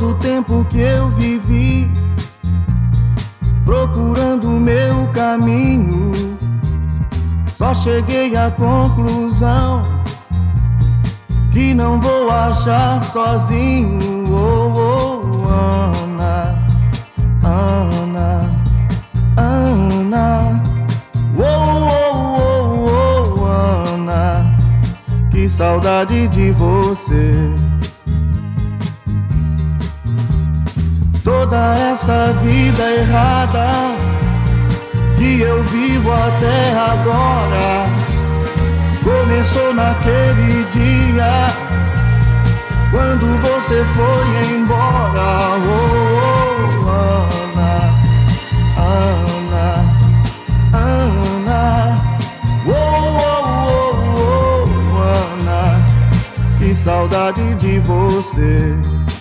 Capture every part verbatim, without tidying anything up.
todo o tempo que eu vivi procurando o meu caminho, só cheguei à conclusão que não vou achar sozinho. Oh, oh, Ana, Ana, Ana, oh, oh, oh, oh, Ana, que saudade de você. Toda essa vida errada que eu vivo até agora começou naquele dia quando você foi embora. Oh, oh, Ana, Ana, Ana, oh, oh, oh, oh, Ana, que saudade de você.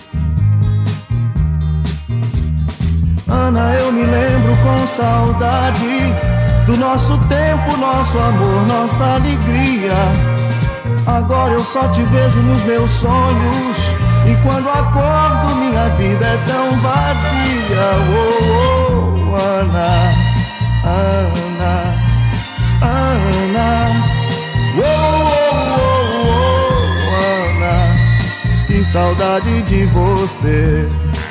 Ana, eu me lembro com saudade do nosso tempo, nosso amor, nossa alegria. Agora eu só te vejo nos meus sonhos, e quando acordo minha vida é tão vazia. Oh, oh, Ana, Ana, Ana, oh, oh, oh, Ana, que saudade de você.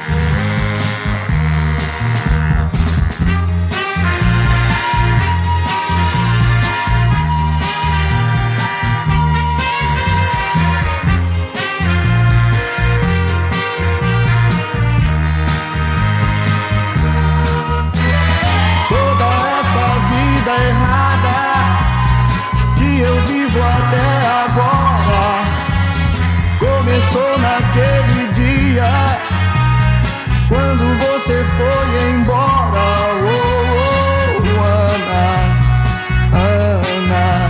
Até agora começou naquele dia quando você foi embora. Oh, oh, Ana, Ana,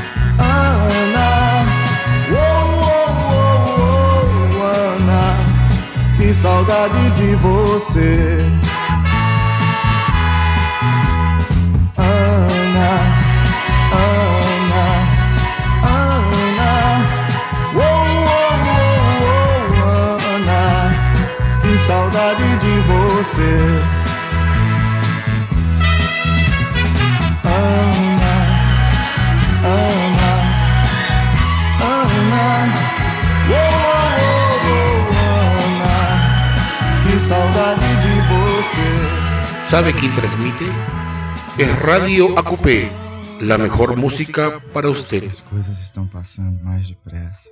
Ana, oh, oh, oh, oh, Ana, que saudade de você. Ana, saudade de você. Ana, Ana, Ana, oh, oh, oh, Ana, que saudade de você. ¿Sabe quién transmite? Es Radio Acupé, la mejor música para usted. As coisas estão passando mais depressa.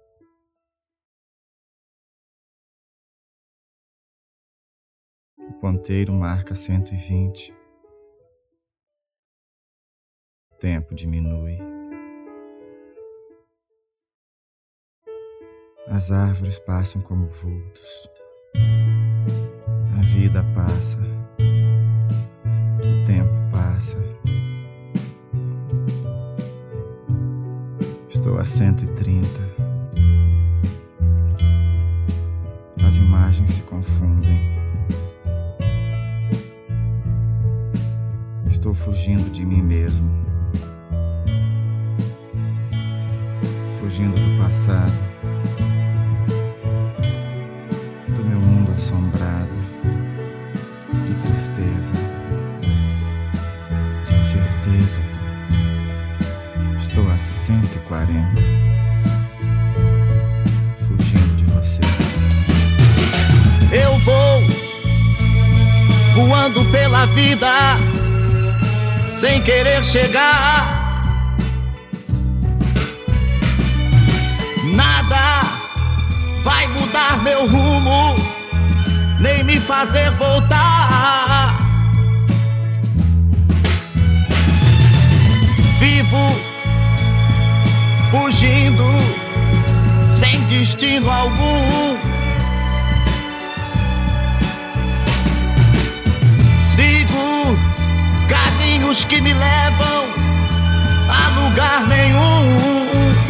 O ponteiro marca cento e vinte. O tempo diminui. As árvores passam como vultos. A vida passa. O tempo passa. Estou a cento e trinta. As imagens se confundem. Estou fugindo de mim mesmo, fugindo do passado, do meu mundo assombrado, de tristeza, de incerteza. Estou a cento e quarenta, fugindo de você. Eu vou voando pela vida, sem querer chegar. Nada vai mudar meu rumo, nem me fazer voltar. Vivo fugindo, sem destino algum. Sigo caminhos que me levam a lugar nenhum.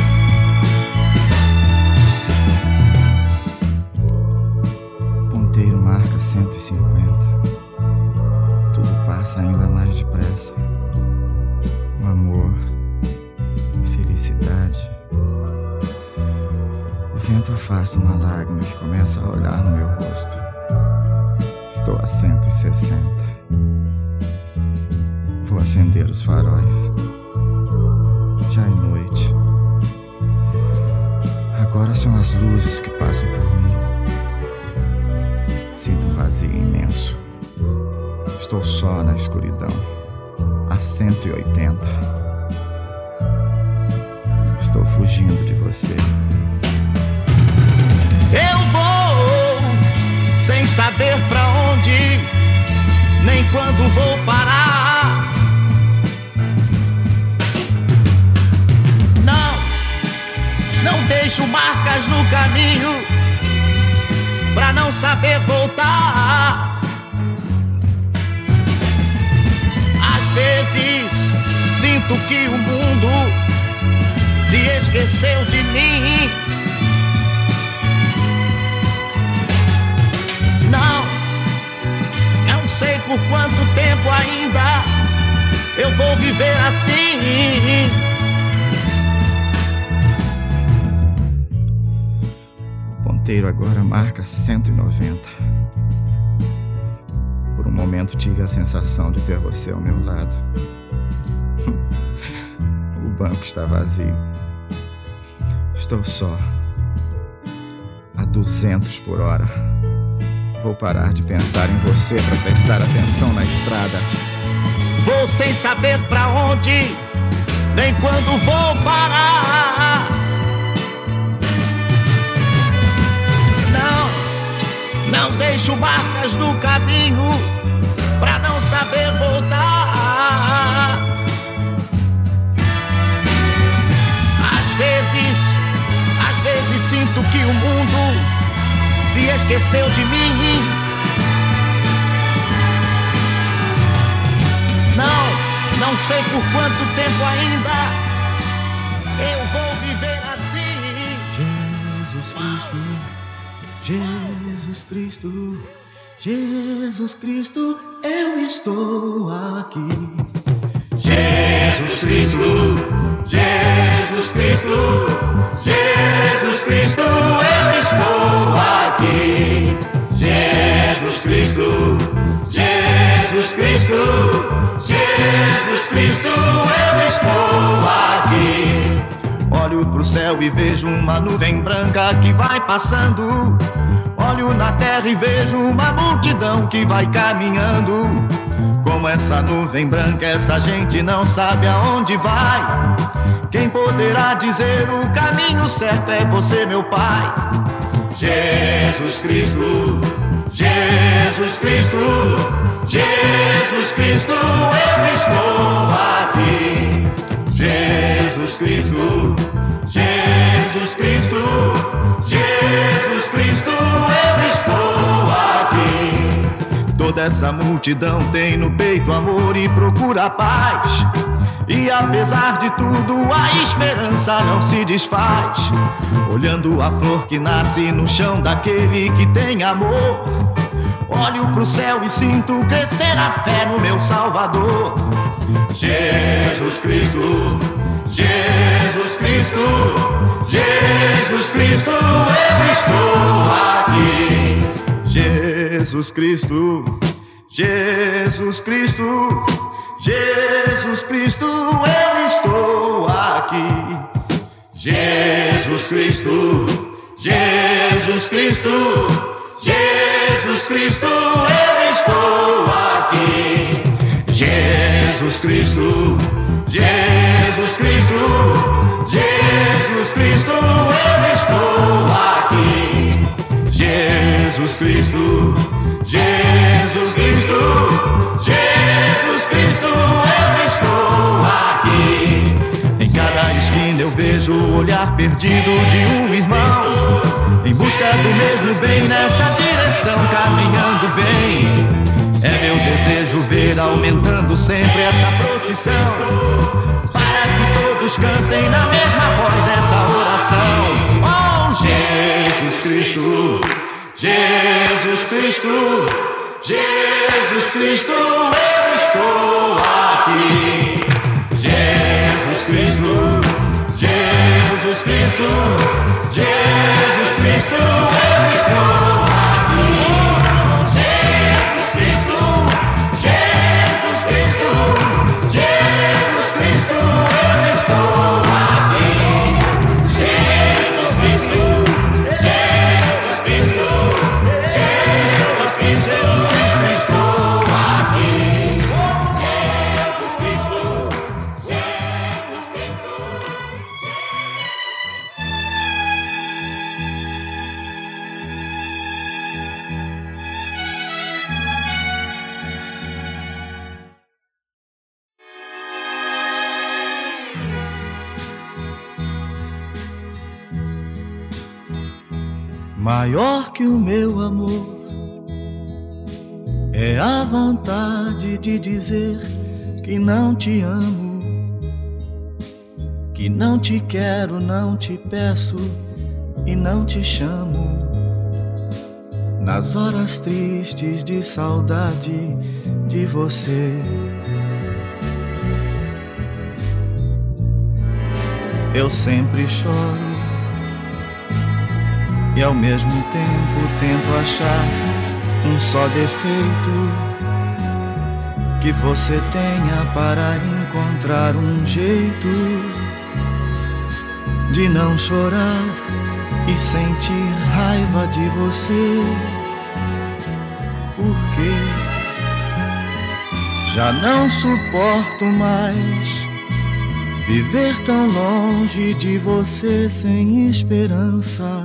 Ponteiro marca cento e cinquenta. Tudo passa ainda mais depressa. O amor, a felicidade. O vento afasta uma lágrima que começa a olhar no meu rosto. Estou a cento e sessenta. Vou acender os faróis. Já é noite. Agora são as luzes que passam por mim. Sinto um vazio imenso. Estou só na escuridão, a cento e oitenta. Estou fugindo de você. Eu vou sem saber pra onde, nem quando vou parar. Não, não deixo marcas no caminho pra não saber voltar. Às vezes sinto que o mundo se esqueceu de mim. Não, não sei por quanto tempo ainda eu vou viver assim. O ponteiro agora marca cento e noventa. Por um momento tive a sensação de ter você ao meu lado. O banco está vazio. Estou só. A duzentos por hora. Vou parar de pensar em você para prestar atenção na estrada. Vou sem saber pra onde, nem quando vou parar. Não, não deixo marcas no caminho pra não saber voltar. Às vezes, às vezes sinto que o mundo se esqueceu de mim. Não, não sei por quanto tempo ainda eu vou viver assim. Jesus Cristo, Jesus Cristo, Jesus Cristo, eu estou aqui. Jesus Cristo, Jesus Cristo, Jesus Cristo, eu estou aqui. Jesus Cristo, Jesus Cristo, Jesus Cristo, eu estou aqui. Olho pro céu e vejo uma nuvem branca que vai passando. Olho na terra e vejo uma multidão que vai caminhando. Como essa nuvem branca, essa gente não sabe aonde vai. Quem poderá dizer o caminho certo é você, meu Pai. Jesus Cristo, Jesus Cristo, Jesus Cristo, eu estou aqui. Jesus Cristo, Jesus Cristo, Jesus Cristo, eu estou aqui. Toda essa multidão tem no peito amor e procura paz. E apesar de tudo, a esperança não se desfaz. Olhando a flor que nasce no chão daquele que tem amor, olho pro céu e sinto crescer a fé no meu Salvador. Jesus Cristo, Jesus Cristo, Jesus Cristo, eu estou aqui. Jesus Cristo, Jesus Cristo, Jesus Cristo, eu estou aqui. Jesus Cristo, Jesus Cristo, Jesus Cristo, eu estou aqui. Jesus Cristo, Jesus Cristo, Jesus Cristo, eu estou aqui. Jesus Cristo, Jesus Cristo, Jesus Cristo, eu estou aqui. Em cada esquina eu vejo o olhar perdido de um irmão, em busca do mesmo bem, nessa direção caminhando vem. É meu desejo ver aumentando sempre essa procissão, para que todos cantem na mesma voz essa oração. Oh, Jesus Cristo, Jesus Cristo, Jesus Cristo, eu estou aqui. Jesus Cristo, Jesus Cristo, Jesus Cristo, Maior que o meu amor é a vontade de dizer que não te amo, que não te quero, não te peço e não te chamo. Nas horas tristes de saudade de você, eu sempre choro e ao mesmo tempo tento achar um só defeito que você tenha para encontrar um jeito de não chorar e sentir raiva de você. Porque já não suporto mais viver tão longe de você sem esperança.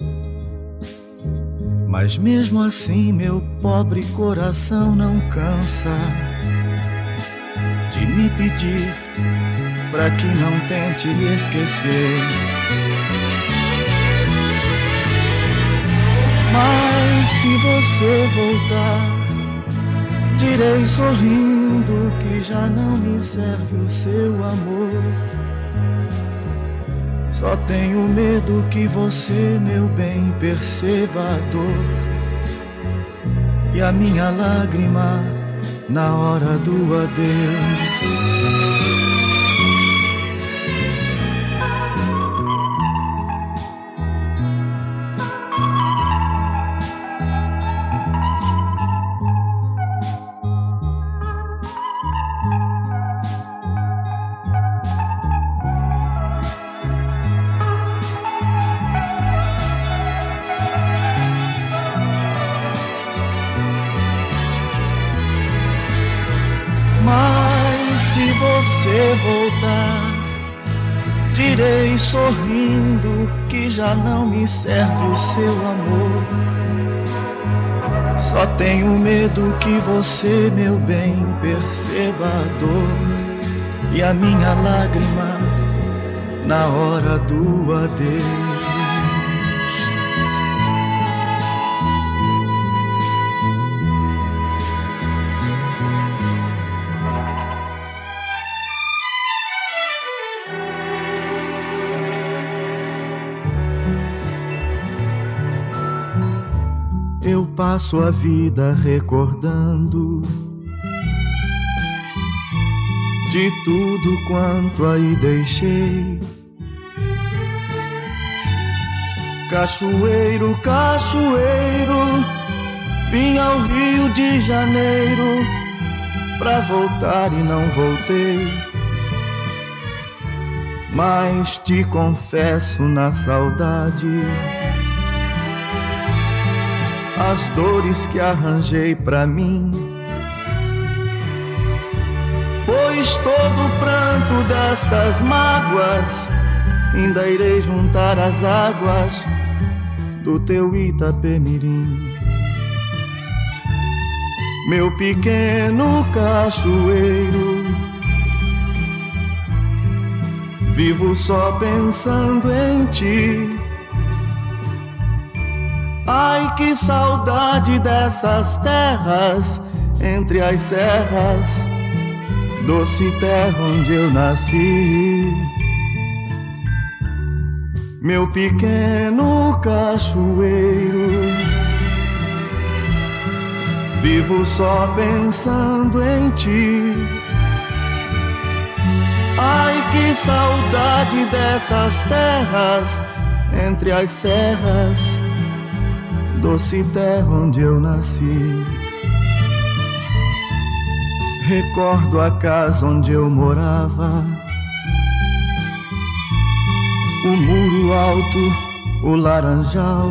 Mas mesmo assim meu pobre coração não cansa de me pedir pra que não tente me esquecer. Mas se você voltar, direi sorrindo que já não me serve o seu amor. Só tenho medo que você, meu bem, perceba a dor e a minha lágrima na hora do adeus. Mas se você voltar, direi sorrindo que já não me serve o seu amor. Só tenho medo que você, meu bem, perceba a dor e a minha lágrima na hora do adeus. Eu passo a vida recordando de tudo quanto aí deixei. Cachoeiro, cachoeiro, vim ao Rio de Janeiro pra voltar e não voltei. Mas te confesso na saudade as dores que arranjei pra mim, pois todo o pranto destas mágoas ainda irei juntar às águas do teu Itapemirim. Meu pequeno cachoeiro, vivo só pensando em ti. Ai, que saudade dessas terras entre as serras, doce terra onde eu nasci. Meu pequeno cachoeiro, vivo só pensando em ti. Ai, que saudade dessas terras entre as serras, doce terra onde eu nasci. Recordo a casa onde eu morava, o muro alto, o laranjal,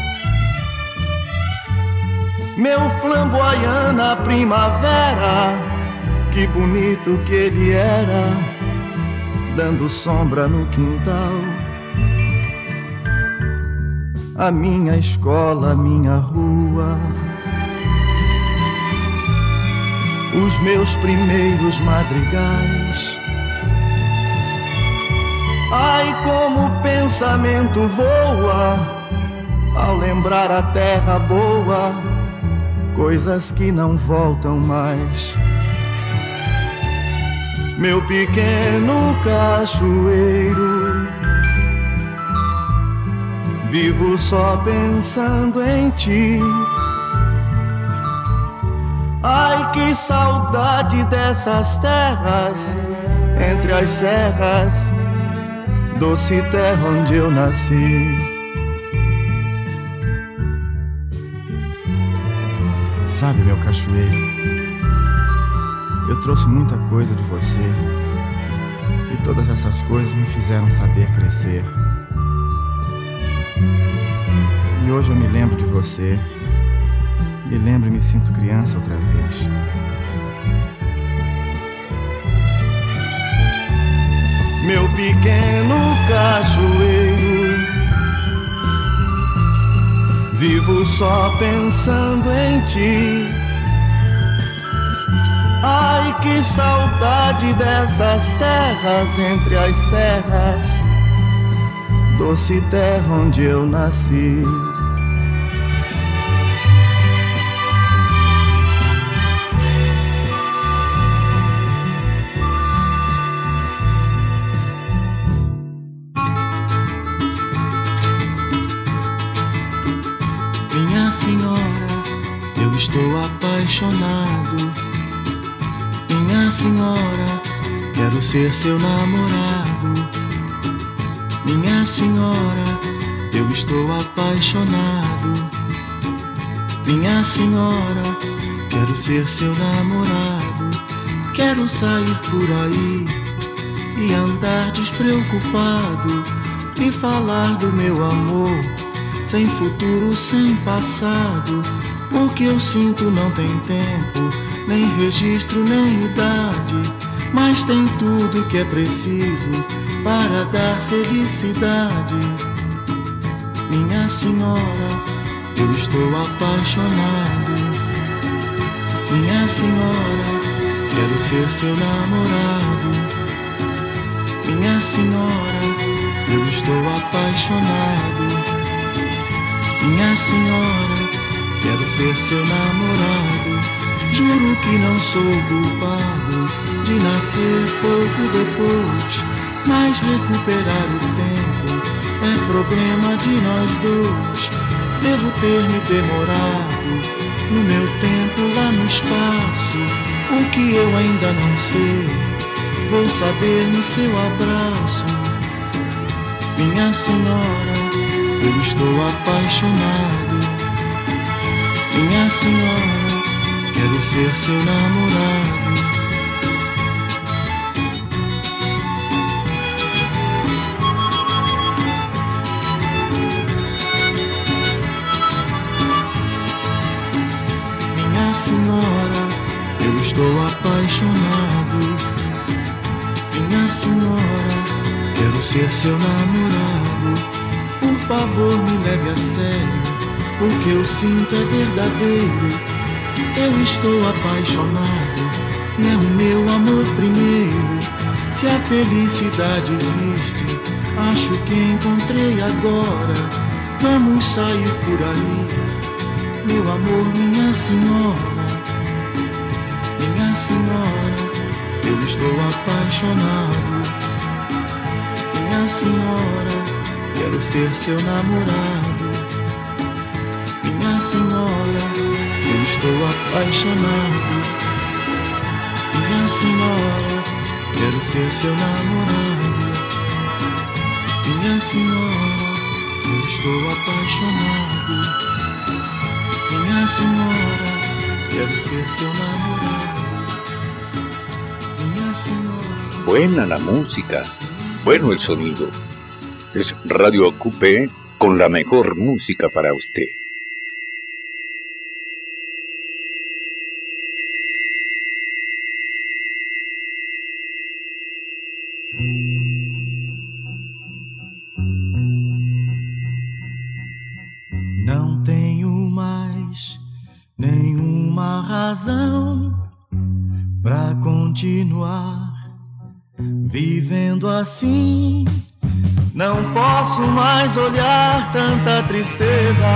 meu flamboyant na primavera, que bonito que ele era, dando sombra no quintal. A minha escola, a minha rua, os meus primeiros madrigais. Ai, como o pensamento voa ao lembrar a terra boa, coisas que não voltam mais. Meu pequeno cachoeiro, vivo só pensando em ti. Ai, que saudade dessas terras, entre as serras, doce terra onde eu nasci. Sabe, meu cachoeiro, eu trouxe muita coisa de você, e todas essas coisas me fizeram saber crescer. E hoje eu me lembro de você, me lembro e me sinto criança outra vez. Meu pequeno cachoeiro, vivo só pensando em ti. Ai, que saudade dessas terras entre as serras, doce terra onde eu nasci. Minha senhora, eu estou apaixonado. Minha senhora, quero ser seu namorado. Minha senhora, eu estou apaixonado. Minha senhora, quero ser seu namorado. Quero sair por aí e andar despreocupado, lhe falar do meu amor, sem futuro, sem passado. O que eu sinto não tem tempo, nem registro, nem idade, mas tem tudo que é preciso para dar felicidade. Minha senhora, eu estou apaixonado. Minha senhora, quero ser seu namorado. Minha senhora, eu estou apaixonado. Minha senhora, quero ser seu namorado. Juro que não sou culpado de nascer pouco depois, mas recuperar o tempo é problema de nós dois. Devo ter me demorado no meu tempo lá no espaço. O que eu ainda não sei, vou saber no seu abraço. Minha senhora, eu estou apaixonado. Minha senhora, quero ser seu namorado. Minha senhora, eu estou apaixonado. Minha senhora, quero ser seu namorado. Por favor, me leve a sério, o que eu sinto é verdadeiro. Eu estou apaixonado e é o meu amor primeiro. Se a felicidade existe, acho que encontrei agora. Vamos sair por aí, meu amor, minha senhora. Minha senhora, eu estou apaixonado. Minha senhora, quero ser seu namorado. Minha senhora, eu estou apaixonado. Minha senhora, quero ser seu namorado. Minha senhora, eu estou apaixonado. Minha senhora, quero ser seu namorado. Minha senhora. Buena la música, bueno el sonido. Es Radio Acupé con la mejor música para usted. Não tenho mais nenhuma razão pra continuar vivendo assim. não posso mais olhar tanta tristeza.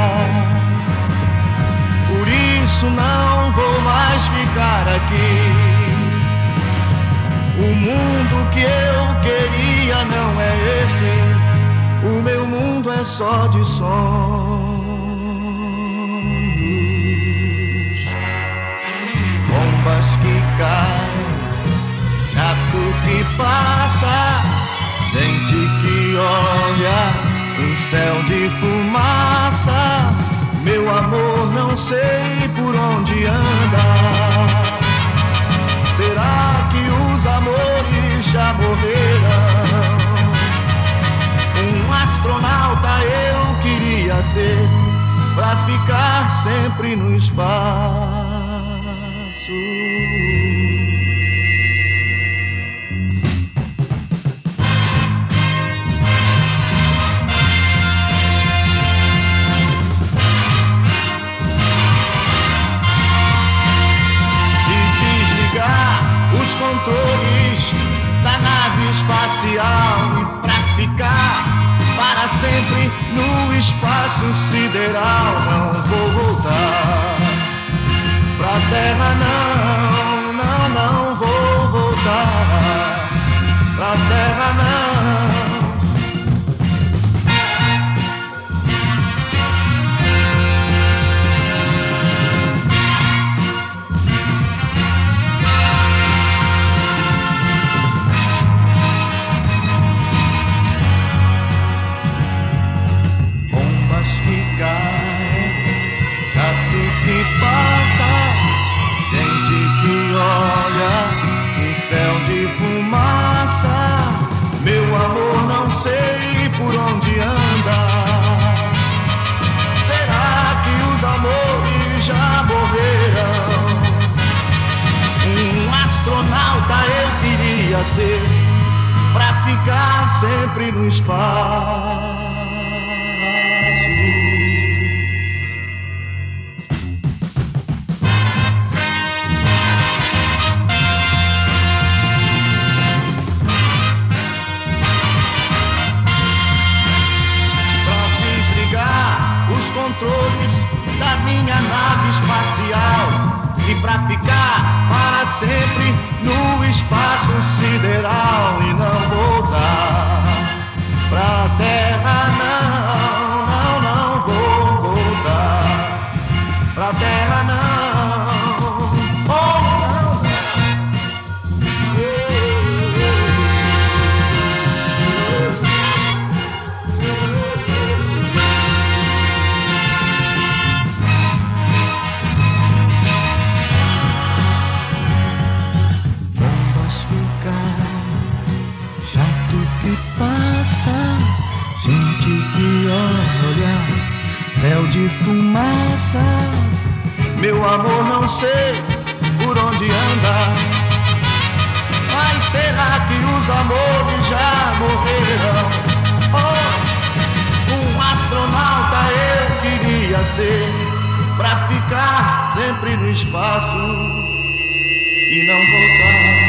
Por isso não vou mais ficar aqui. O mundo que eu queria não é esse. O meu mundo é só de sonhos. Bombas que caem, jato que passa, gente que olha, um céu de fumaça. Meu amor, não sei por onde anda. Será que os amores já morreram? Um astronauta eu queria ser, pra ficar sempre no espaço. Os controles da nave espacial e pra ficar para sempre no espaço sideral. Não vou voltar pra terra, não, não, não vou voltar pra terra, não. Que passa, gente que olha, um céu de fumaça. Meu amor, não sei por onde anda. Será que os amores já morreram? Um astronauta eu queria ser, pra ficar sempre no espaço. Controles da minha nave espacial e pra ficar para sempre no espaço sideral e não voltar pra terra, não, não, não vou voltar pra terra, não, oh, não. Passa, gente que olha, céu de fumaça. Meu amor, não sei por onde anda. Mas será que os amores já morreram? Oh, um astronauta eu queria ser, pra ficar sempre no espaço e não voltar.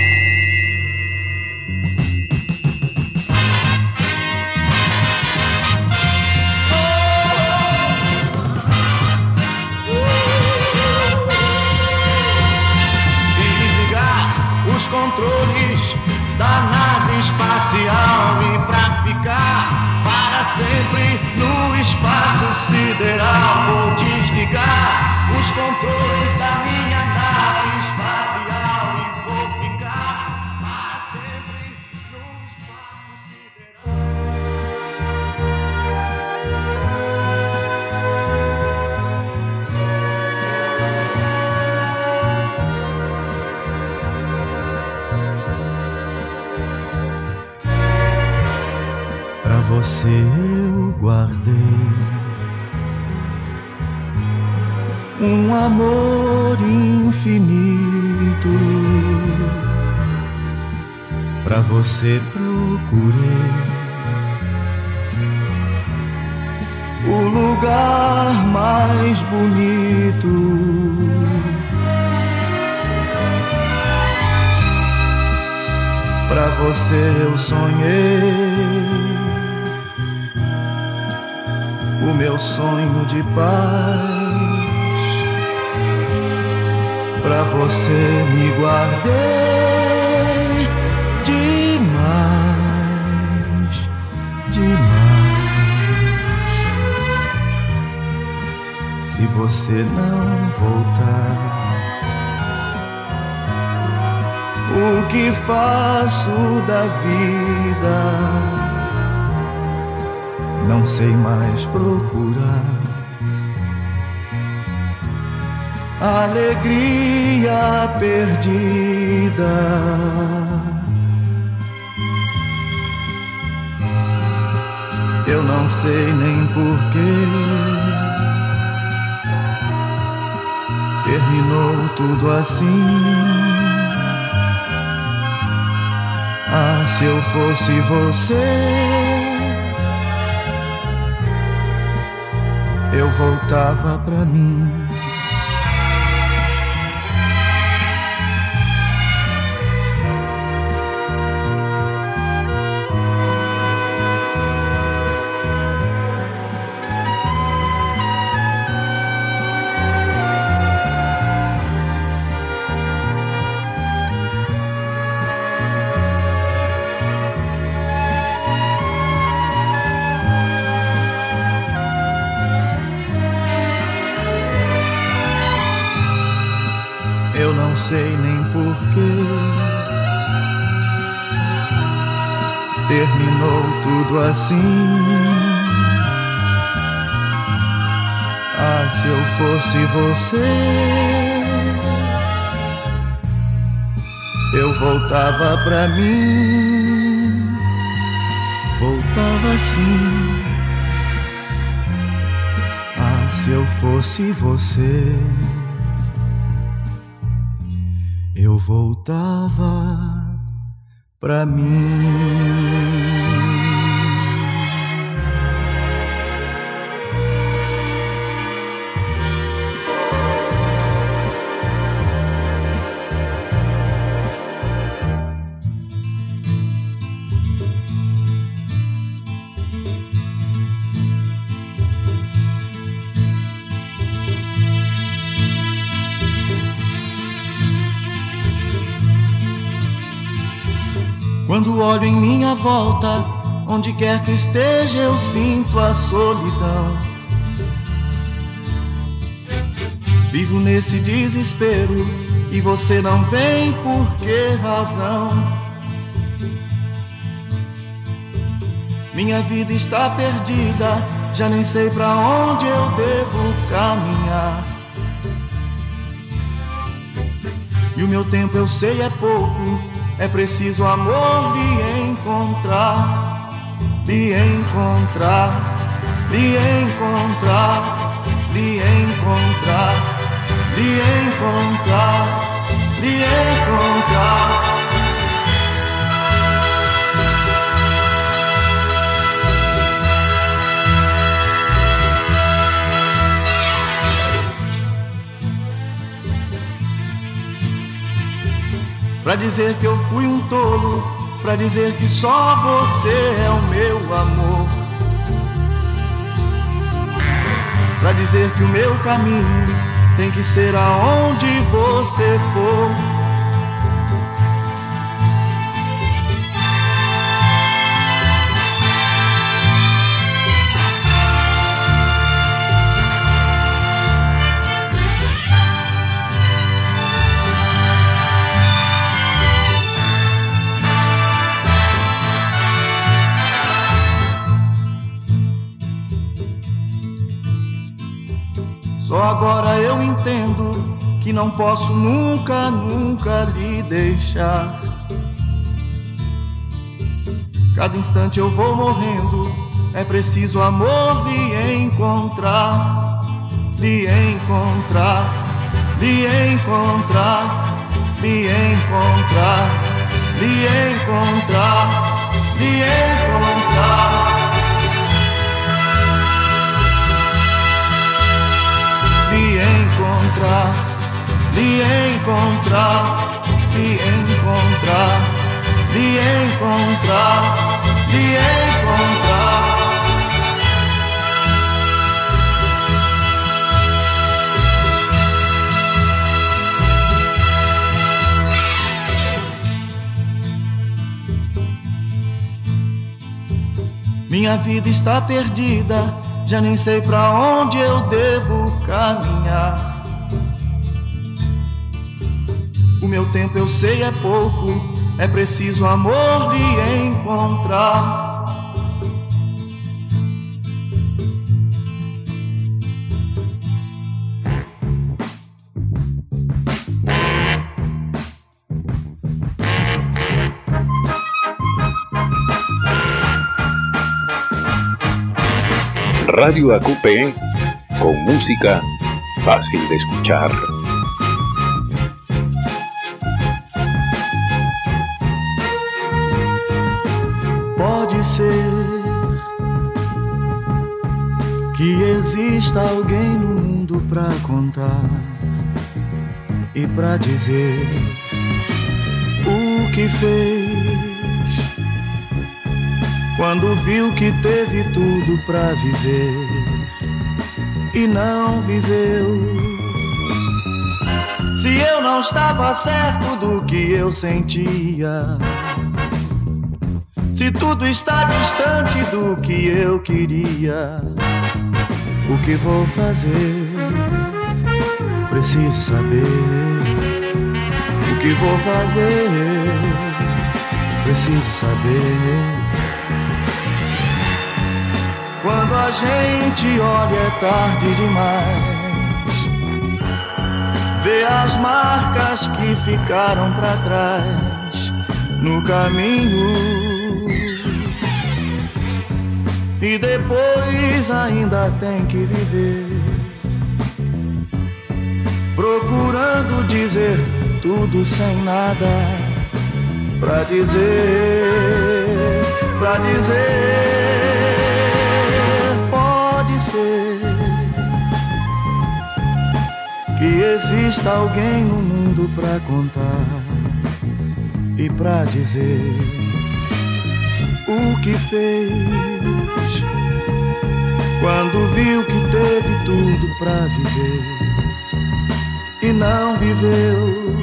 Os controles da nave espacial e pra ficar para sempre no espaço sideral. Vou desligar os controles da minha nave espacial e vou ficar para sempre no espaço sideral. Pra você eu guardei um amor infinito. Pra você procurei o lugar mais bonito. Pra você eu sonhei o meu sonho de paz. Pra você me guardei demais, demais. Se você não voltar, o que faço da vida? Não sei mais procurar alegria perdida. Eu não sei nem porquê terminou tudo assim. Ah, se eu fosse você, eu voltava pra mim. Eu não sei nem porquê terminou tudo assim. Ah, se eu fosse você, eu voltava pra mim, voltava assim. Ah, se eu fosse você, eu voltava pra mim. Quando olho em minha volta, onde quer que esteja, eu sinto a solidão. Vivo nesse desespero e você não vem, por que razão? Minha vida está perdida, já nem sei pra onde eu devo caminhar. E o meu tempo eu sei é pouco, é preciso amor lhe encontrar, lhe encontrar, lhe encontrar, lhe encontrar, lhe encontrar, lhe encontrar. Pra dizer que eu fui um tolo, pra dizer que só você é o meu amor, pra dizer que o meu caminho tem que ser aonde você for. Só agora eu entendo que não posso nunca, nunca lhe deixar. Cada instante eu vou morrendo, é preciso amor lhe encontrar, lhe encontrar, lhe encontrar, lhe encontrar, lhe encontrar, lhe encontrar. Lhe encontrar, lhe encontrar, lhe encontrar, lhe encontrar, lhe encontrar. Minha vida está perdida, já nem sei pra onde eu devo caminhar. O meu tempo eu sei é pouco, é preciso amor lhe encontrar. Radio A Q P, con música fácil de escuchar. Pode ser que exista alguém no mundo pra contar e pra dizer o que fez quando viu que teve tudo pra viver e não viveu. Se eu não estava certo do que eu sentia, se tudo está distante do que eu queria, o que vou fazer? Preciso saber. O que vou fazer? Preciso saber. Quando a gente olha é tarde demais, vê as marcas que ficaram pra trás no caminho, e depois ainda tem que viver, procurando dizer tudo sem nada pra dizer, pra dizer. Pode ser que exista alguém no mundo pra contar e pra dizer o que fez quando viu que teve tudo pra viver e não viveu.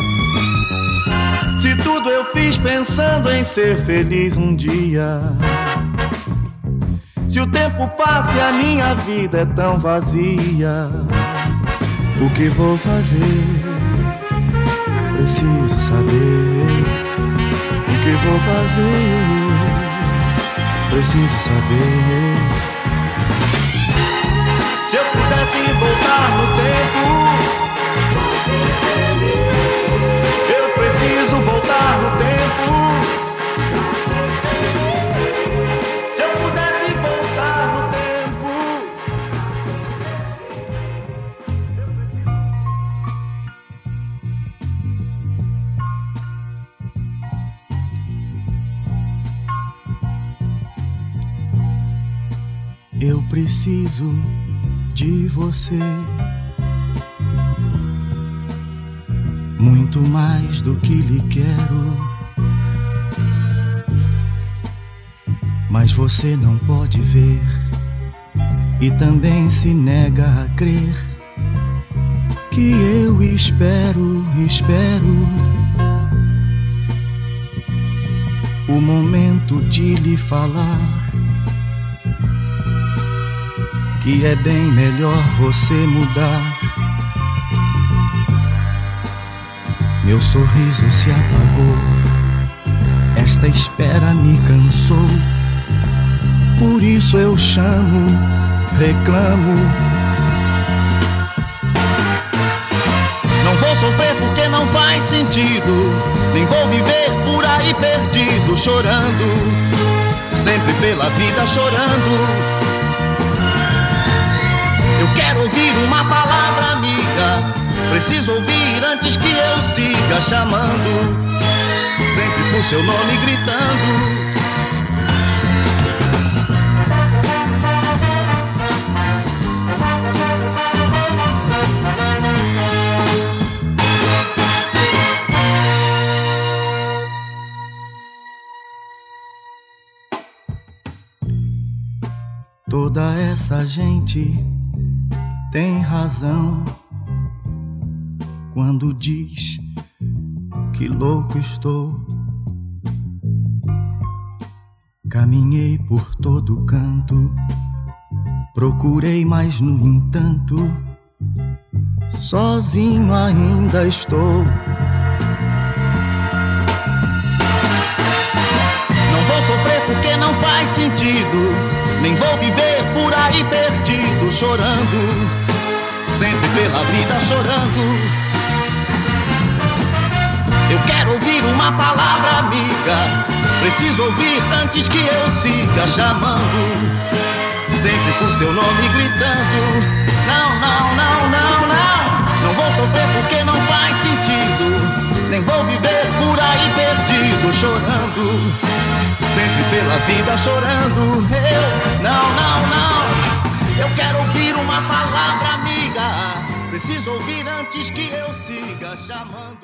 Se tudo eu fiz pensando em ser feliz um dia, se o tempo passa e a minha vida é tão vazia, o que vou fazer? Preciso saber. O que vou fazer? Preciso saber. Se eu pudesse voltar no tempo, eu preciso voltar no tempo. Se eu pudesse voltar no tempo, eu preciso de você, muito mais do que lhe quero, mas você não pode ver e também se nega a crer que eu espero, espero o momento de lhe falar que é bem melhor você mudar. Meu sorriso se apagou, esta espera me cansou, por isso eu chamo, reclamo. Não vou sofrer porque não faz sentido, nem vou viver por aí perdido, chorando, sempre pela vida chorando. Eu quero ouvir uma palavra amiga, preciso ouvir antes que eu siga chamando, sempre por seu nome gritando. Toda essa gente tem razão quando diz que louco estou. Caminhei por todo canto, procurei, mas no entanto, sozinho ainda estou. Não vou sofrer porque não faz sentido, nem vou viver por aí perdido, chorando, sempre pela vida chorando. Eu quero ouvir uma palavra amiga, preciso ouvir antes que eu siga chamando, sempre por seu nome gritando. Não, não, não, não, não, não vou sofrer porque não faz sentido, nem vou viver por aí perdido, chorando, sempre pela vida chorando. Eu, não, não, não, eu quero ouvir uma palavra amiga, preciso ouvir antes que eu siga chamando.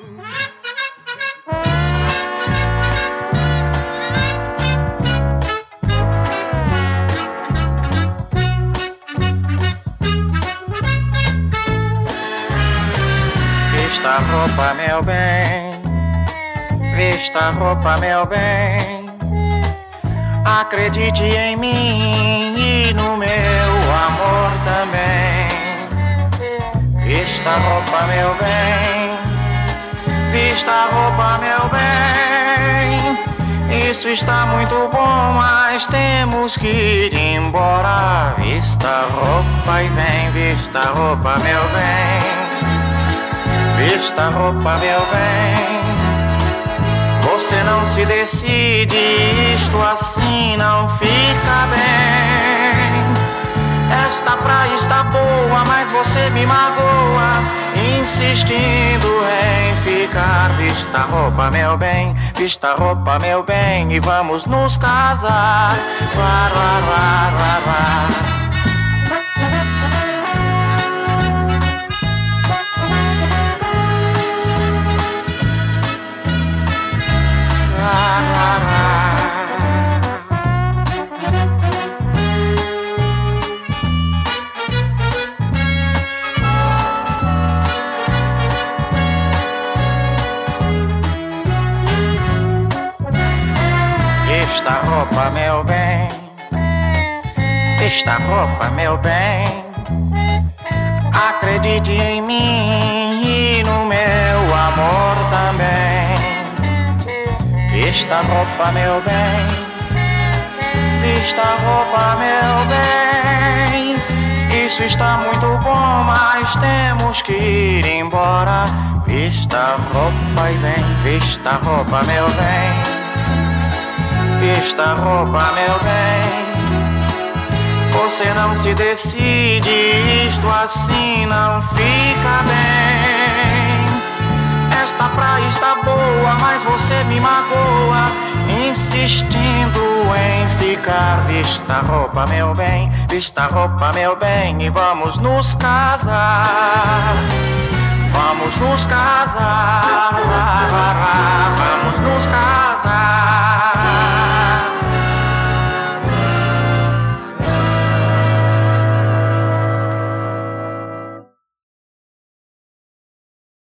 Vista a roupa, meu bem, vista a roupa, meu bem. Acredite em mim e no meu amor também. Vista a roupa, meu bem, vista a roupa, meu bem. Isso está muito bom, mas temos que ir embora. Vista a roupa e vem, vista a roupa, meu bem. Vista a roupa, meu bem. Você não se decide, isto assim não fica bem. Esta praia está boa, mas você me magoa, insistindo em ficar. Vista a roupa, meu bem, vista a roupa, meu bem, e vamos nos casar. Vá, vá, vá, vá, vá. Vista a roupa, meu bem, vista a roupa, meu bem. Acredite em mim e no meu amor também. Vista a roupa, meu bem, vista a roupa, meu bem. Isso está muito bom, mas temos que ir embora. Vista a roupa e vem, vista a roupa, meu bem. Vista a roupa, meu bem. Você não se decide, isto assim não fica bem. Esta praia está boa, mas você me magoa, insistindo em ficar. Vista a roupa, meu bem, vista a roupa, meu bem, e vamos nos casar. Vamos nos casar, vamos nos casar.